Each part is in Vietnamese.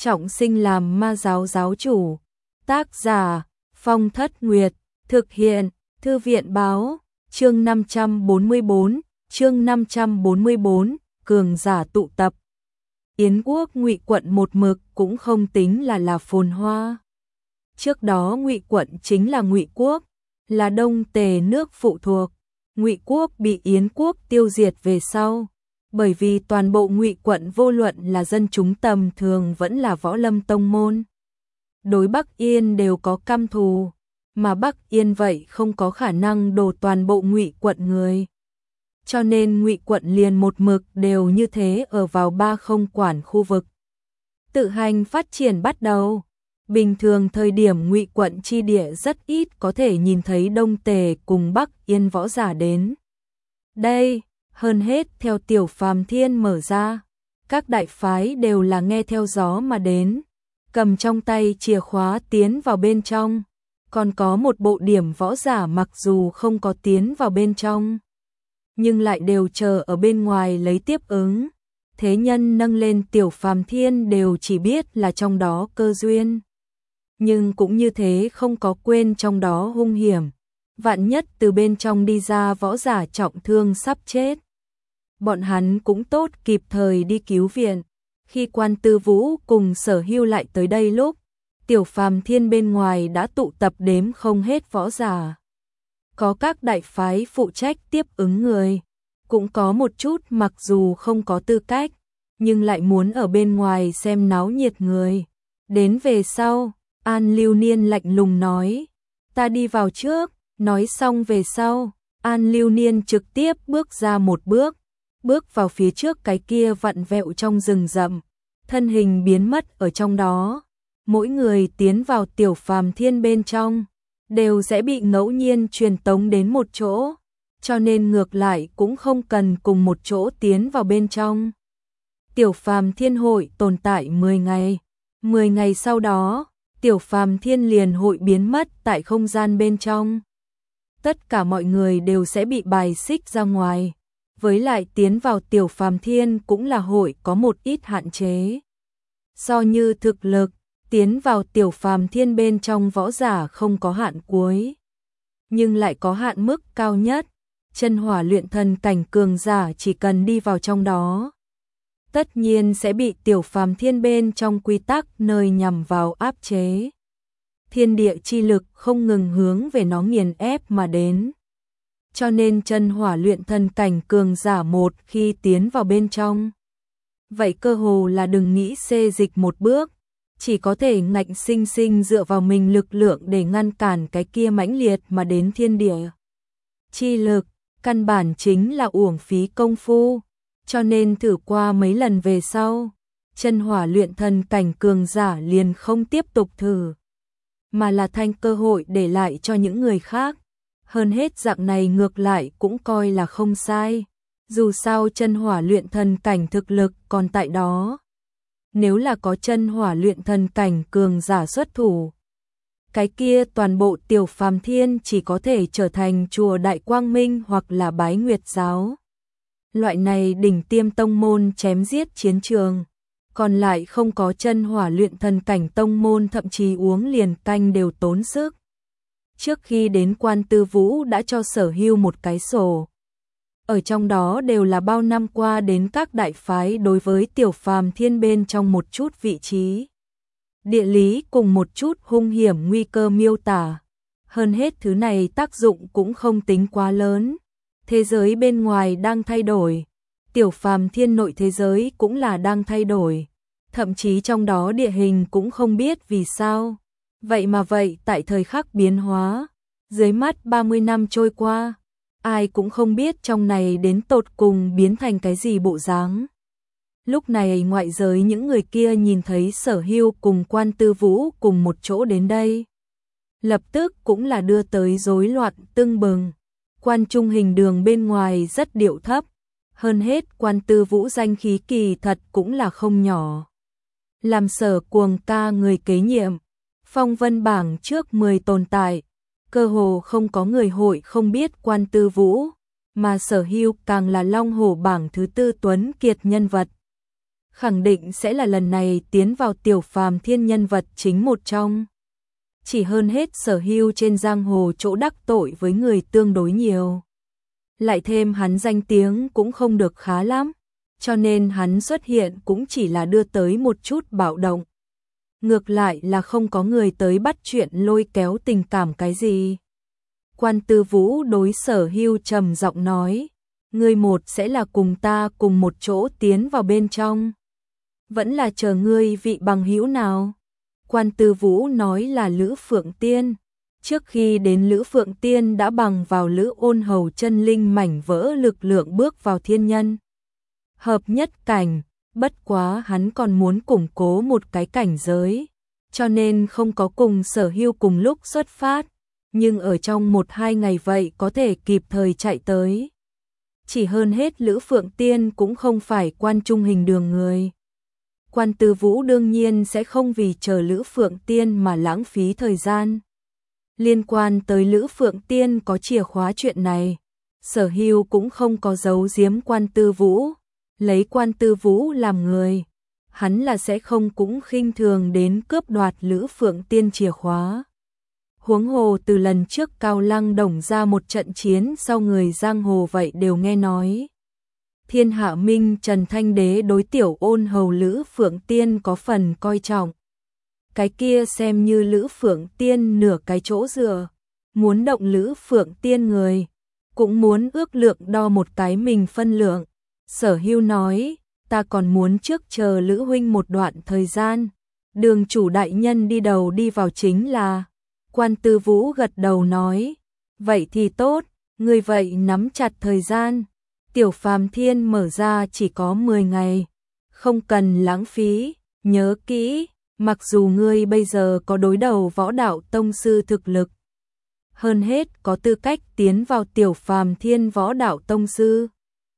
trọng sinh làm ma giáo giáo chủ. Tác giả Phong Thất Nguyệt. Thực hiện Thư viện báo. Chương 544, cường giả tụ tập. Yến quốc Ngụy quận một mực cũng không tính là phồn hoa. Trước đó Ngụy quận chính là Ngụy quốc, là Đông Tề nước phụ thuộc. Ngụy quốc bị Yến quốc tiêu diệt về sau, bởi vì toàn bộ Ngụy quận vô luận là dân chúng tầm thường vẫn là võ lâm tông môn, đối Bắc Yên đều có căm thù, mà Bắc Yên vậy không có khả năng đổ toàn bộ Ngụy quận người. Cho nên Ngụy quận liền một mực đều như thế ở vào ba không quản khu vực. Tự hành phát triển bắt đầu. Bình thường thời điểm Ngụy quận chi địa rất ít có thể nhìn thấy Đông Tề cùng Bắc Yên võ giả đến. Đây, hơn hết theo Tiểu Phàm Thiên mở ra, các đại phái đều là nghe theo gió mà đến, cầm trong tay chìa khóa tiến vào bên trong. Còn có một bộ điểm võ giả mặc dù không có tiến vào bên trong, nhưng lại đều chờ ở bên ngoài lấy tiếp ứng. Thế nhân nâng lên Tiểu Phàm Thiên đều chỉ biết là trong đó cơ duyên, nhưng cũng như thế không có quên trong đó hung hiểm. Vạn nhất từ bên trong đi ra võ giả trọng thương sắp chết, bọn hắn cũng tốt kịp thời đi cứu viện. Khi Quan Tư Vũ cùng Sở Hưu lại tới đây lúc, Tiểu Phàm Thiên bên ngoài đã tụ tập đếm không hết võ giả. Có các đại phái phụ trách tiếp ứng người, cũng có một chút mặc dù không có tư cách, nhưng lại muốn ở bên ngoài xem náo nhiệt người. Đến về sau, An Lưu Niên lạnh lùng nói, ta đi vào trước. Nói xong về sau, An Lưu Niên trực tiếp bước ra một bước vào phía trước cái kia vặn vẹo trong rừng rậm, thân hình biến mất ở trong đó. Mỗi người tiến vào Tiểu Phàm Thiên bên trong đều sẽ bị ngẫu nhiên truyền tống đến một chỗ, cho nên ngược lại cũng không cần cùng một chỗ tiến vào bên trong. Tiểu Phàm Thiên hội tồn tại 10 ngày. 10 ngày sau đó, Tiểu Phàm Thiên liền hội biến mất tại không gian bên trong. Tất cả mọi người đều sẽ bị bài xích ra ngoài. Với lại tiến vào Tiểu Phàm Thiên cũng là hội có một ít hạn chế. So như thực lực, tiến vào Tiểu Phàm Thiên bên trong võ giả không có hạn cuối, nhưng lại có hạn mức cao nhất. Chân hỏa luyện thần cảnh cường giả chỉ cần đi vào trong đó, tất nhiên sẽ bị Tiểu Phàm Thiên bên trong quy tắc nơi nhằm vào áp chế. Thiên địa chi lực không ngừng hướng về nó nghiền ép mà đến. Cho nên chân hỏa luyện thần cảnh cường giả một khi tiến vào bên trong, vậy cơ hồ là đừng nghĩ xê dịch một bước, chỉ có thể ngạnh sinh sinh dựa vào mình lực lượng để ngăn cản cái kia mãnh liệt mà đến thiên địa chi lực, căn bản chính là uổng phí công phu. Cho nên thử qua mấy lần về sau, chân hỏa luyện thần cảnh cường giả liền không tiếp tục thử, mà là thành cơ hội để lại cho những người khác. Hơn hết dạng này ngược lại cũng coi là không sai, dù sao chân hỏa luyện thần cảnh thực lực còn tại đó. Nếu là có chân hỏa luyện thần cảnh cường giả xuất thủ, cái kia toàn bộ Tiểu Phàm Thiên chỉ có thể trở thành chùa Đại Quang Minh hoặc là Bái Nguyệt giáo. Loại này đỉnh tiêm tông môn chém giết chiến trường, còn lại không có chân hỏa luyện thần cảnh tông môn thậm chí uống liền canh đều tốn sức. Trước khi đến Quan Tư Vũ đã cho Sở Hưu một cái sổ. Ở trong đó đều là bao năm qua đến các đại phái đối với Tiểu Phàm Thiên bên trong một chút vị trí, địa lý cùng một chút hung hiểm nguy cơ miêu tả. Hơn hết thứ này tác dụng cũng không tính quá lớn. Thế giới bên ngoài đang thay đổi, Tiểu Phàm Thiên nội thế giới cũng là đang thay đổi, thậm chí trong đó địa hình cũng không biết vì sao. Vậy mà vậy tại thời khắc biến hóa, dưới mắt 30 năm trôi qua, ai cũng không biết trong này đến tột cùng biến thành cái gì bộ dáng. Lúc này ngoại giới những người kia nhìn thấy Sở Hưu cùng Quan Tư Vũ cùng một chỗ đến đây, lập tức cũng là đưa tới rối loạn tưng bừng. Quan Trung Hình đường bên ngoài rất điệu thấp, hơn hết Quan Tư Vũ danh khí kỳ thật cũng là không nhỏ. Làm Sở Cuồng ca người kế nhiệm, phong vân bảng trước 10 tồn tại, cơ hồ không có người hội không biết Quan Tư Vũ, mà Sở Hưu càng là long hổ bảng thứ tư tuấn kiệt nhân vật. khẳng định sẽ là lần này tiến vào Tiểu Phàm Thiên nhân vật chính một trong. Chỉ hơn hết Sở Hưu trên giang hồ chỗ đắc tội với người tương đối nhiều. Lại thêm hắn danh tiếng cũng không được khá lắm, cho nên hắn xuất hiện cũng chỉ là đưa tới một chút bạo động. Ngược lại là không có người tới bắt chuyện lôi kéo tình cảm cái gì. Quan Tư Vũ đối Sở Hưu trầm giọng nói, ngươi một sẽ là cùng ta cùng một chỗ tiến vào bên trong. Vẫn là chờ ngươi vị bằng hữu nào? Quan Tư Vũ nói là Lữ Phượng Tiên. Trước khi đến Lữ Phượng Tiên đã bằng vào Lữ Ôn Hầu chân linh mảnh vỡ lực lượng bước vào thiên nhân hợp nhất cảnh, bất quá hắn còn muốn củng cố một cái cảnh giới, cho nên không có cùng Sở Hưu cùng lúc xuất phát, nhưng ở trong 1-2 ngày vậy có thể kịp thời chạy tới. Chỉ hơn hết Lữ Phượng Tiên cũng không phải quan trung hình đường người. Quan Tư Vũ đương nhiên sẽ không vì chờ Lữ Phượng Tiên mà lãng phí thời gian. Liên quan tới Lữ Phượng Tiên có chìa khóa chuyện này, Sở Hưu cũng không có giấu giếm Quan Tư Vũ, lấy Quan Tư Vũ làm người, hắn là sẽ không cũng khinh thường đến cướp đoạt Lữ Phượng Tiên chìa khóa. Huống hồ từ lần trước Cao Lăng Đồng ra một trận chiến sau người giang hồ vậy đều nghe nói. Thiên Hạ Minh Trần Thanh Đế đối Tiểu Ôn Hầu Lữ Phượng Tiên có phần coi trọng. Cái kia xem như Lữ Phượng Tiên nửa cái chỗ dựa, muốn động Lữ Phượng Tiên người, cũng muốn ước lượng đo một cái mình phân lượng. Sở Hưu nói, ta còn muốn trước chờ Lữ huynh một đoạn thời gian, đường chủ đại nhân đi đầu đi vào chính là. Quan Tư Vũ gật đầu nói, vậy thì tốt, ngươi vậy nắm chặt thời gian. Tiểu Phàm Thiên mở ra chỉ có 10 ngày, không cần lãng phí, nhớ kỹ, mặc dù ngươi bây giờ có đối đầu võ đạo tông sư thực lực, hơn hết có tư cách tiến vào Tiểu Phàm Thiên võ đạo tông sư.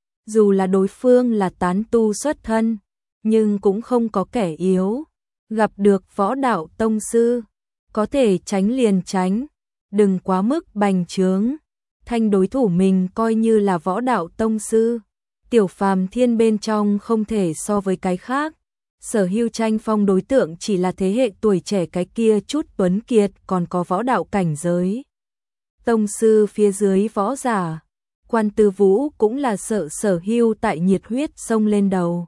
Dù là đối phương là tán tu xuất thân, nhưng cũng không có kẻ yếu, gặp được võ đạo tông sư, có thể tránh liền tránh, đừng quá mức bành trướng. Thanh đối thủ mình coi như là võ đạo tông sư, Tiểu Phàm Thiên bên trong không thể so với cái khác. Sở Hưu tranh phong đối tượng chỉ là thế hệ tuổi trẻ cái kia chút tuấn kiệt còn có võ đạo cảnh giới. Tông sư phía dưới võ giả, Quan Tư Vũ cũng là sợ Sở Hưu tại nhiệt huyết xông lên đầu.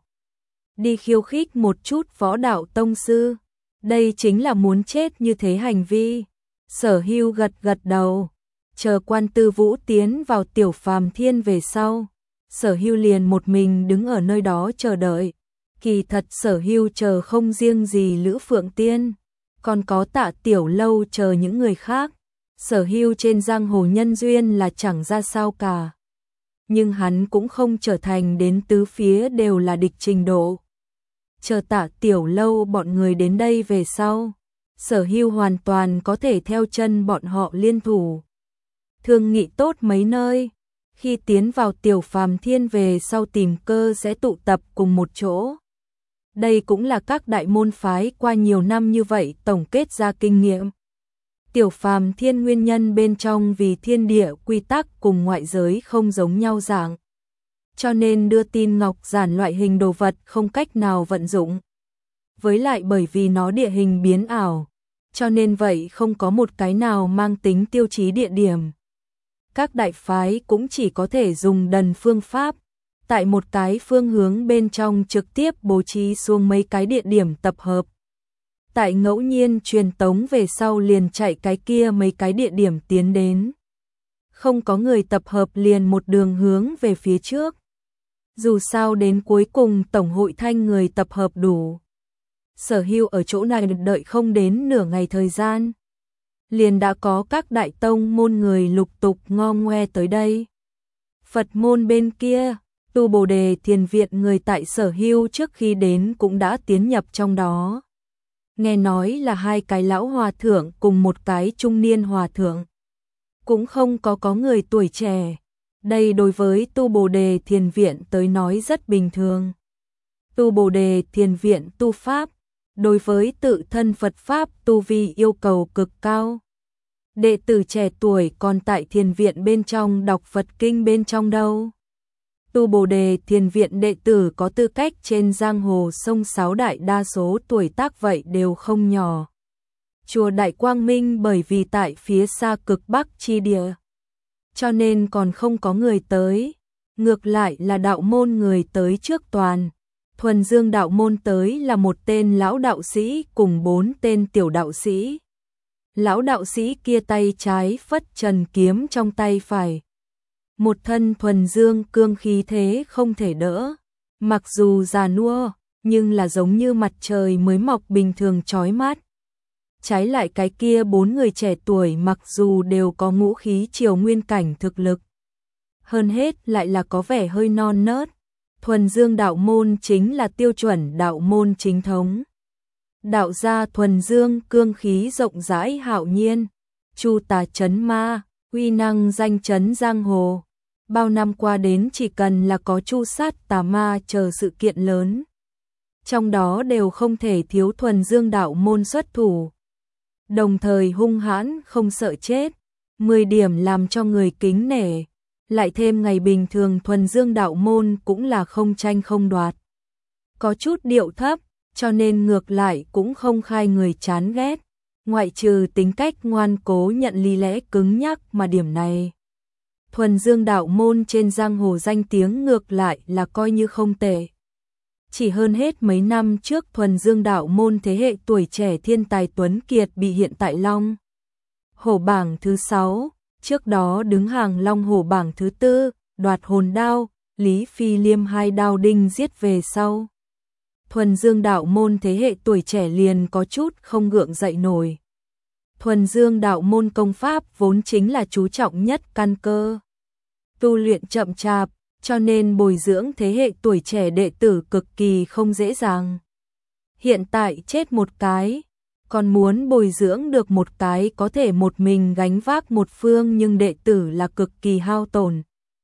Đi khiêu khích một chút võ đạo tông sư, đây chính là muốn chết như thế hành vi. Sở Hưu gật gật đầu. Chờ Quan Tư Vũ tiến vào Tiểu Phàm Thiên về sau, Sở Hưu liền một mình đứng ở nơi đó chờ đợi. Kỳ thật Sở Hưu chờ không riêng gì Lữ Phượng Tiên, còn có Tạ Tiểu Lâu chờ những người khác. Sở Hưu trên giang hồ nhân duyên là chẳng ra sao cả, nhưng hắn cũng không trở thành đến tứ phía đều là địch trình độ. Chờ Tạ Tiểu Lâu bọn người đến đây về sau, Sở Hưu hoàn toàn có thể theo chân bọn họ liên thủ. Thương nghị tốt mấy nơi, khi tiến vào Tiểu Phàm Thiên về sau tìm cơ sẽ tụ tập cùng một chỗ. Đây cũng là các đại môn phái qua nhiều năm như vậy tổng kết ra kinh nghiệm. Tiểu Phàm Thiên nguyên nhân bên trong vì thiên địa quy tắc cùng ngoại giới không giống nhau dạng, cho nên đưa tin ngọc giản loại hình đồ vật không cách nào vận dụng. Với lại bởi vì nó địa hình biến ảo, cho nên vậy không có một cái nào mang tính tiêu chí địa điểm. Các đại phái cũng chỉ có thể dùng đần phương pháp, tại một cái phương hướng bên trong trực tiếp bố trí xuống mấy cái địa điểm tập hợp. Tại ngẫu nhiên truyền tống về sau liền chạy cái kia mấy cái địa điểm tiến đến. Không có người tập hợp liền một đường hướng về phía trước. Dù sao đến cuối cùng tổng hội thanh người tập hợp đủ. Sở Hưu ở chỗ này đợi không đến nửa ngày thời gian, liền đã có các đại tông môn người lục tục ngo ngoe tới đây. Phật môn bên kia, Tu Bồ Đề Thiền Viện người tại Sở Hưu trước khi đến cũng đã tiến nhập trong đó. Nghe nói là 2 cái lão hòa thượng cùng một cái trung niên hòa thượng. Cũng không có người tuổi trẻ. Đây đối với Tu Bồ Đề Thiền Viện tới nói rất bình thường. Tu Bồ Đề Thiền Viện tu pháp, đối với tự thân Phật Pháp tu vi yêu cầu cực cao. Đệ tử trẻ tuổi còn tại thiền viện bên trong đọc Phật Kinh bên trong đâu. Tu Bồ Đề Thiền Viện đệ tử có tư cách trên giang hồ sông Sáo, đại đa số tuổi tác vậy đều không nhỏ. Chùa Đại Quang Minh bởi vì tại phía xa cực Bắc chi địa, cho nên còn không có người tới. Ngược lại là đạo môn người tới trước toàn. Thuần Dương đạo môn tới là một tên lão đạo sĩ cùng 4 tên tiểu đạo sĩ. Lão đạo sĩ kia tay trái phất trần kiếm trong tay phải. Một thân thuần dương cương khí thế không thể đỡ. Mặc dù già nua, nhưng là giống như mặt trời mới mọc bình thường chói mắt. Trái lại cái kia 4 người trẻ tuổi mặc dù đều có ngũ khí triều nguyên cảnh thực lực, hơn hết lại là có vẻ hơi non nớt. Thuần Dương đạo môn chính là tiêu chuẩn đạo môn chính thống. Đạo gia thuần dương cương khí rộng rãi hạo nhiên, chu tà trấn ma, uy năng danh chấn giang hồ. Bao năm qua đến chỉ cần là có chu sát tà ma chờ sự kiện lớn, trong đó đều không thể thiếu Thuần Dương đạo môn xuất thủ. Đồng thời hung hãn không sợ chết, 10 điểm làm cho người kính nể. Lại thêm ngày bình thường Thuần Dương đạo môn cũng là không tranh không đoạt, có chút điệu thấp, cho nên ngược lại cũng không khai người chán ghét, ngoại trừ tính cách ngoan cố nhận lý lẽ cứng nhắc mà điểm này. Thuần Dương đạo môn trên giang hồ danh tiếng ngược lại là coi như không tệ. Chỉ hơn hết mấy năm trước Thuần Dương đạo môn thế hệ tuổi trẻ thiên tài tuấn kiệt bị hiện tại Long Hổ bảng thứ 6, trước đó đứng hàng Long Hổ bảng thứ 4, đoạt hồn đao, Lý Phi Liêm 2 đao đinh giết về sau. Thuần Dương đạo môn thế hệ tuổi trẻ liền có chút không gượng dậy nổi. Thuần Dương đạo môn công pháp vốn chính là chú trọng nhất căn cơ, tu luyện chậm chạp, cho nên bồi dưỡng thế hệ tuổi trẻ đệ tử cực kỳ không dễ dàng. Hiện tại chết một cái, còn muốn bồi dưỡng được một cái có thể một mình gánh vác một phương nhưng đệ tử là cực kỳ hao tổn.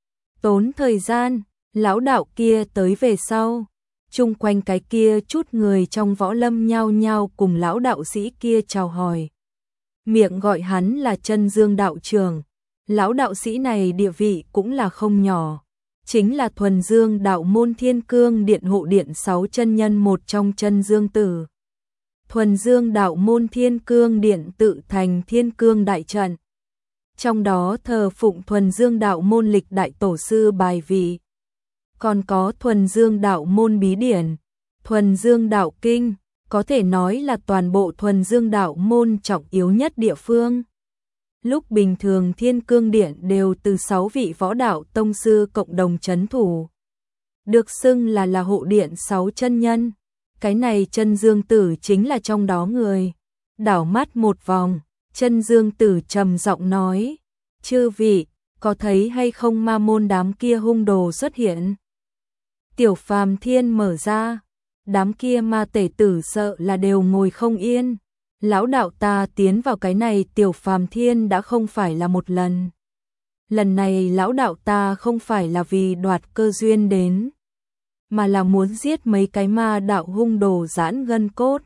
Tốn thời gian, lão đạo kia tới về sau, chung quanh cái kia chút người trong võ lâm nhao nhao cùng lão đạo sĩ kia chào hỏi. Miệng gọi hắn là Chân Dương đạo trưởng, lão đạo sĩ này địa vị cũng là không nhỏ. Chính là Thuần Dương đạo môn Thiên Cương Điện hộ điện 6 chân nhân một trong Chân Dương tử. Thuần Dương đạo môn Thiên Cương Điện tự thành Thiên Cương đại trận, trong đó thờ phụng Thuần Dương đạo môn lịch đại tổ sư bài vị. Còn có Thuần Dương đạo môn bí điển, Thuần Dương đạo kinh, có thể nói là toàn bộ Thuần Dương đạo môn trọng yếu nhất địa phương. Lúc bình thường Thiên Cương Điện đều từ 6 vị võ đạo tông sư cộng đồng trấn thủ, được xưng là hộ điện 6 chân nhân. Cái này Chân Dương tử chính là trong đó người. Đảo mắt một vòng, Chân Dương tử trầm giọng nói: "Chư vị, có thấy hay không ma môn đám kia hung đồ xuất hiện?" Tiểu Phàm Thiên mở ra, đám kia ma tể tử sợ là đều ngồi không yên. Lão đạo ta tiến vào cái này Tiểu Phàm Thiên đã không phải là một lần. Lần này lão đạo ta không phải là vì đoạt cơ duyên đến, mà là muốn giết mấy cái ma đạo hung đồ giãn gân cốt.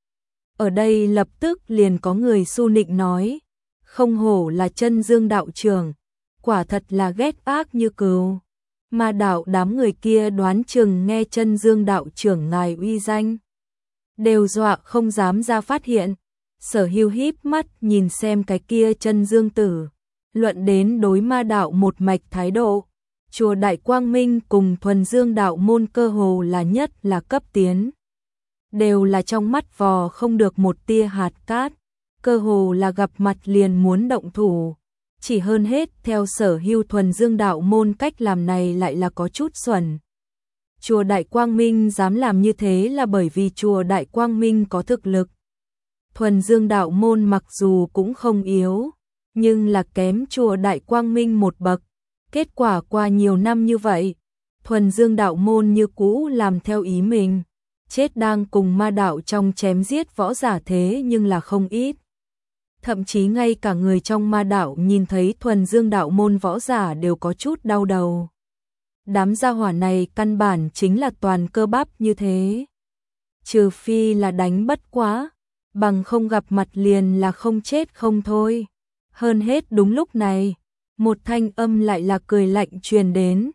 Ở đây lập tức liền có người su nịnh nói: "Không hổ là Chân Dương đạo trưởng, quả thật là ghét ác như cừu." Ma đạo đám người kia đoán chừng nghe Chân Dương đạo trưởng ngài uy danh, đều dọa không dám ra phát hiện. Sở Hưu híp mắt nhìn xem cái kia Chân Dương tử, luận đến đối ma đạo một mạch thái độ, chùa Đại Quang Minh cùng Thuần Dương đạo môn cơ hồ là nhất là cấp tiến, đều là trong mắt vò không được một tia hạt cát, cơ hồ là gặp mặt liền muốn động thủ. Chỉ hơn hết theo Sở Hưu Thuần Dương đạo môn cách làm này lại là có chút xuẩn. Chùa Đại Quang Minh dám làm như thế là bởi vì chùa Đại Quang Minh có thực lực. Thuần Dương đạo môn mặc dù cũng không yếu, nhưng là kém chùa Đại Quang Minh một bậc. Kết quả qua nhiều năm như vậy, Thuần Dương đạo môn như cũ làm theo ý mình, chết đang cùng ma đạo trong chém giết võ giả thế nhưng là không ít. Thậm chí ngay cả người trong ma đạo nhìn thấy Thuần Dương đạo môn võ giả đều có chút đau đầu. Đám gia hỏa này căn bản chính là toàn cơ bắp như thế. Trừ phi là đánh bất quá, bằng không gặp mặt liền là không chết không thôi. Hơn hết đúng lúc này, một thanh âm lại là cười lạnh truyền đến.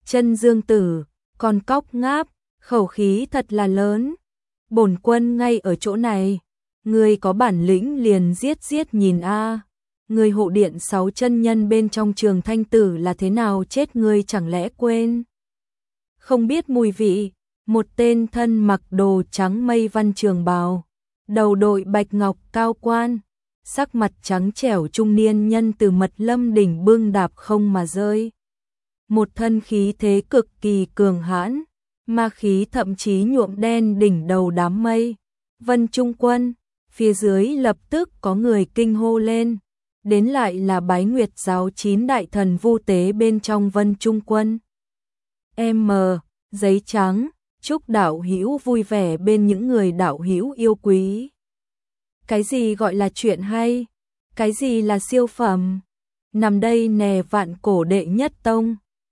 Chân Dương Tử, con cóc ngáp, khẩu khí thật là lớn. Bổn quân ngay ở chỗ này, ngươi có bản lĩnh liền giết nhìn a. Ngươi hộ điện 6 chân nhân bên trong Trường Thanh Tử là thế nào chết ngươi chẳng lẽ quên? Không biết mùi vị, một tên thân mặc đồ trắng mây văn trường bào, đầu đội bạch ngọc cao quan, sắc mặt trắng trẻo trung niên nhân từ Mật Lâm đỉnh bưng đạp không mà rơi. Một thân khí thế cực kỳ cường hãn, ma khí thậm chí nhuộm đen đỉnh đầu đám mây. Vân Trung Quân, phía dưới lập tức có người kinh hô lên, đến lại là Bái Nguyệt giáo 9 đại thần vu tế bên trong Vân Trung Quân. Giấy trắng, chúc đạo hữu vui vẻ bên những người đạo hữu yêu quý. Cái gì gọi là chuyện hay? Cái gì là siêu phẩm? Nằm đây nè vạn cổ đệ nhất tông.